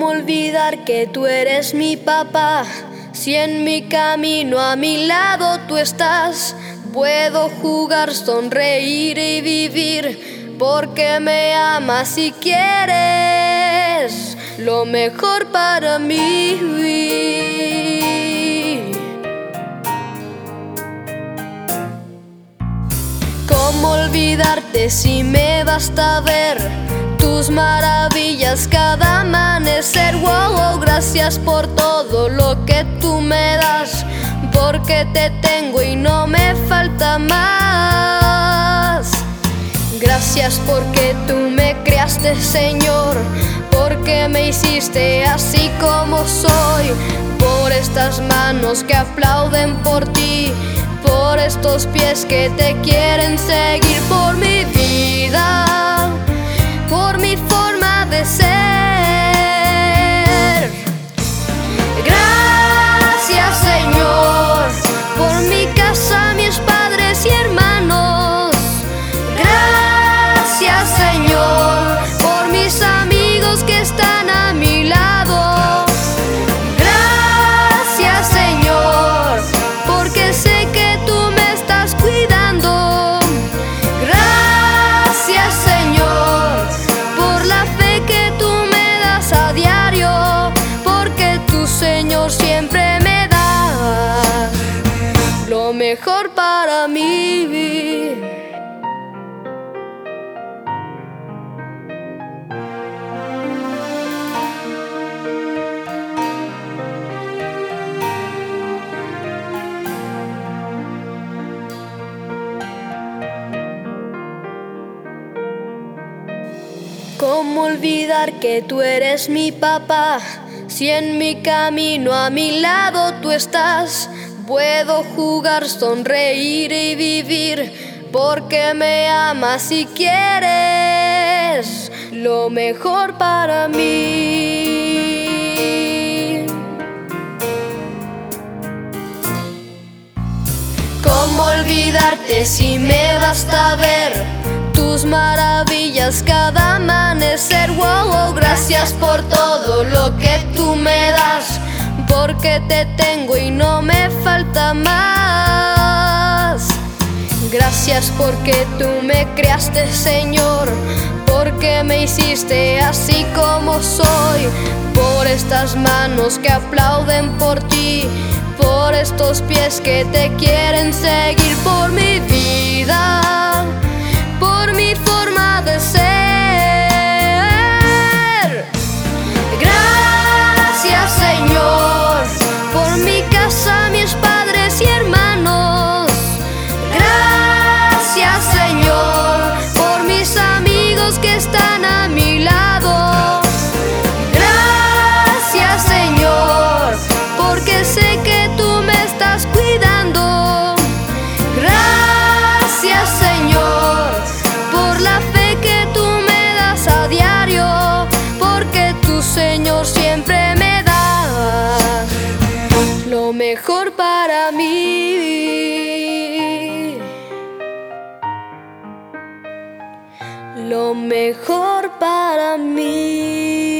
¿Cómo olvidar que tú eres mi papá? Si en mi camino a mi lado tú estás, puedo jugar, sonreír y vivir, porque me amas y quieres lo mejor para mí. ¿Cómo olvidarte si me basta ver tus maravillas cada amanecer? Wow, gracias por todo lo que tú me das, porque te tengo y no me falta más. Gracias porque tú me creaste, Señor, porque me hiciste así como soy, por estas manos que aplauden por ti, por estos pies que te quieren seguir, por mi vida, por mi forma de ser. Gracias, Señor, por mi casa, mis padres y hermanos. Gracias, Señor, por mis amigos que están a mi lado. Gracias, Señor, porque sé que tú me estás cuidando. Gracias, Señor, por la fe que tú me das a diario, porque tú, Señor, siempre me das lo mejor para mí. ¿Cómo olvidar que tú eres mi papá? Si en mi camino a mi lado tú estás, puedo jugar, sonreír y vivir, porque me amas y quieres lo mejor para mí. ¿Cómo olvidarte si me basta ver tus maravillas cada amanecer? Wow, gracias por todo lo que tú me das, porque te tengo y no me falta más. Gracias porque tú me creaste, Señor, porque me hiciste así como soy, por estas manos que aplauden por ti, por estos pies que te quieren seguir, por mi vida, por mi forma de ser. Gracias, Señor, por mi casa, mis padres y hermanos. Gracias, Señor, por mis amigos que están a mi lado. Gracias, Señor, porque sé que tú me estás cuidando. Gracias, Señor, por la fe que tú me das a diario, porque tú, Señor, siempre me das lo mejor para mí. Lo mejor para mí.